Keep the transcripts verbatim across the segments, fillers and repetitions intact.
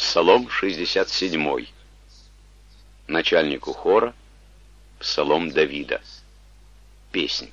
Псалом шестьдесят семь. Начальнику хора псалом Давида. Песнь.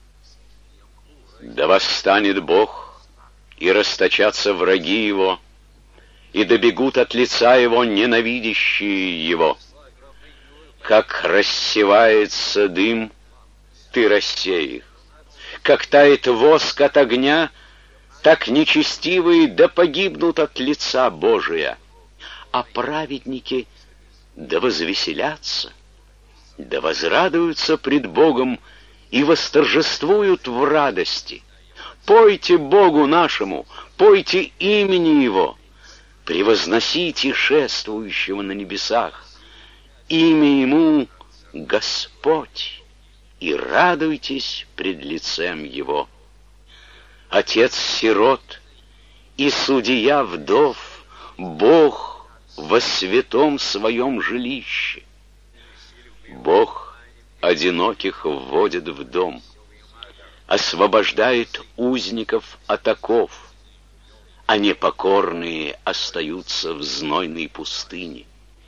Да восстанет Бог, и расточатся враги Его, и добегут от лица Его ненавидящие Его. Как рассевается дым, Ты рассей их. Как тает воск от огня, так нечестивые да погибнут от лица Божия. А праведники да возвеселятся, да возрадуются пред Богом и восторжествуют в радости. Пойте Богу нашему, пойте имени Его, превозносите шествующего на небесах. Имя Ему Господь, и радуйтесь пред лицем Его. Отец сирот и судья вдов, Бог во святом своем жилище. Бог одиноких вводит в дом, освобождает узников от оков, а непокорные остаются в знойной пустыне.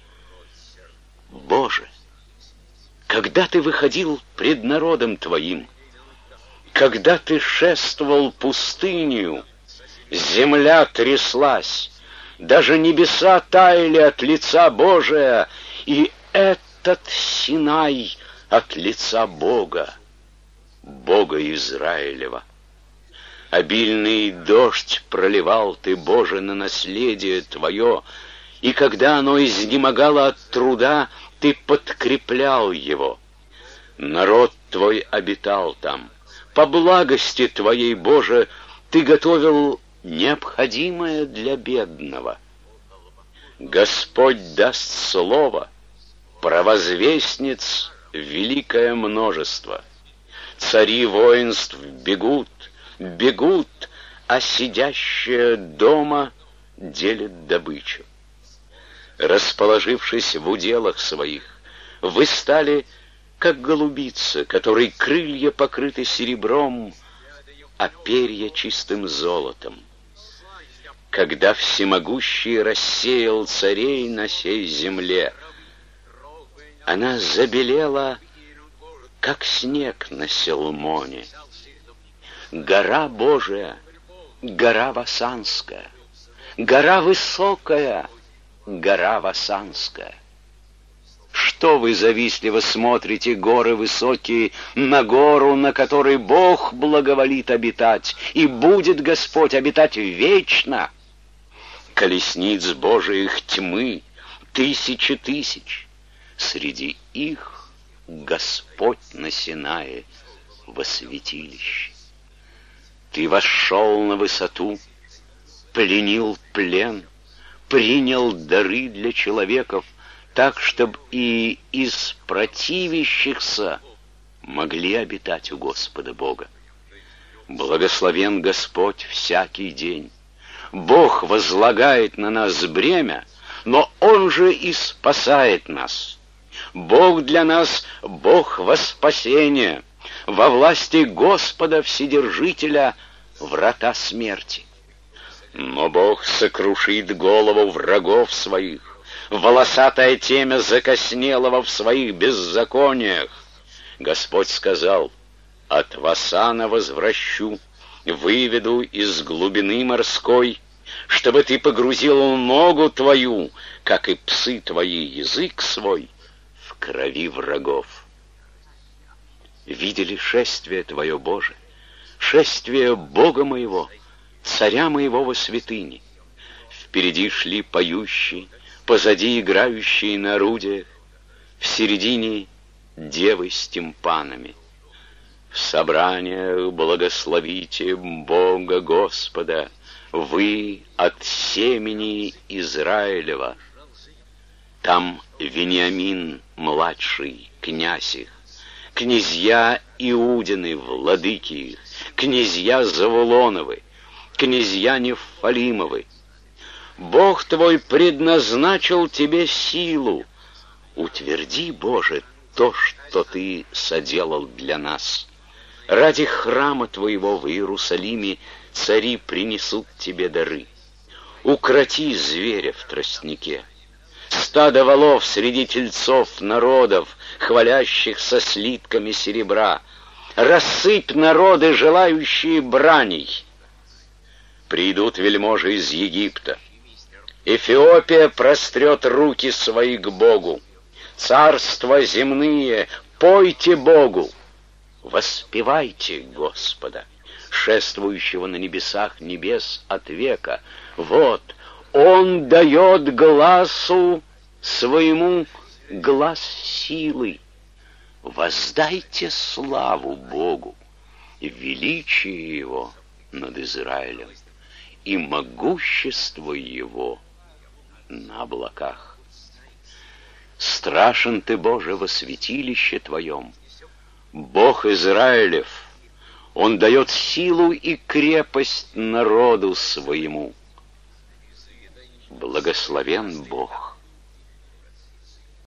Боже, когда Ты выходил пред народом Твоим, когда Ты шествовал пустынью, земля тряслась, даже небеса таяли от лица Божия, и этот Синай от лица Бога, Бога Израилева. Обильный дождь проливал Ты, Боже, на наследие Твое, и когда оно изнемогало от труда, Ты подкреплял его. Народ Твой обитал там. По благости Твоей, Боже, Ты готовил необходимое для бедного. Господь даст слово, провозвестниц великое множество. Цари воинств бегут, бегут, а сидящие дома делят добычу. Расположившись в уделах своих, вы стали, как голубица, которой крылья покрыты серебром, а перья чистым золотом. Когда всемогущий рассеял царей на сей земле, она забелела, как снег на Селмоне. Гора Божия, гора Васанская, гора высокая, гора Васанская. Что вы завистливо смотрите, горы высокие, на гору, на которой Бог благоволит обитать, и будет Господь обитать вечно? Колесниц Божиих тьмы, тысячи тысяч, среди их Господь на Синае во святилище. Ты вошел на высоту, пленил плен, принял дары для человеков, так, чтобы и из противящихся могли обитать у Господа Бога. Благословен Господь всякий день. Бог возлагает на нас бремя, но Он же и спасает нас. Бог для нас — Бог во спасение, во власти Господа Вседержителя врата смерти. Но Бог сокрушит голову врагов своих, волосатое темя закоснелого в своих беззакониях. Господь сказал: от Васана возвращу, выведу из глубины морской, чтобы ты погрузил ногу твою, как и псы твои язык свой, в крови врагов. Видели шествие Твое, Боже, шествие Бога моего, Царя моего во святыне. Впереди шли поющие, позади играющие на орудиях, в середине девы с тимпанами. В собраниях благословите Бога Господа, вы от семени Израилева. Там Вениамин младший, князь их, князья Иудины, владыки их, князья Завулоновы, князья Нефалимовы. Бог твой предназначил тебе силу. Утверди, Боже, то, что ты соделал для нас. Ради храма твоего в Иерусалиме цари принесут тебе дары. укроти зверя в тростнике. Стадо волов среди тельцов народов, хвалящихся слитками серебра. Рассыпь народы, желающие браней. Придут вельможи из Египта. Эфиопия прострет руки свои к Богу. Царства земные, пойте Богу. Воспевайте Господа, шествующего на небесах небес от века. Вот, Он дает гласу своему глас силы. Воздайте славу Богу, величие Его над Израилем и могущество Его на облаках. Страшен Ты, Боже, во святилище Твоем, Бог Израилев. Он дает силу и крепость народу своему. Благословен Бог,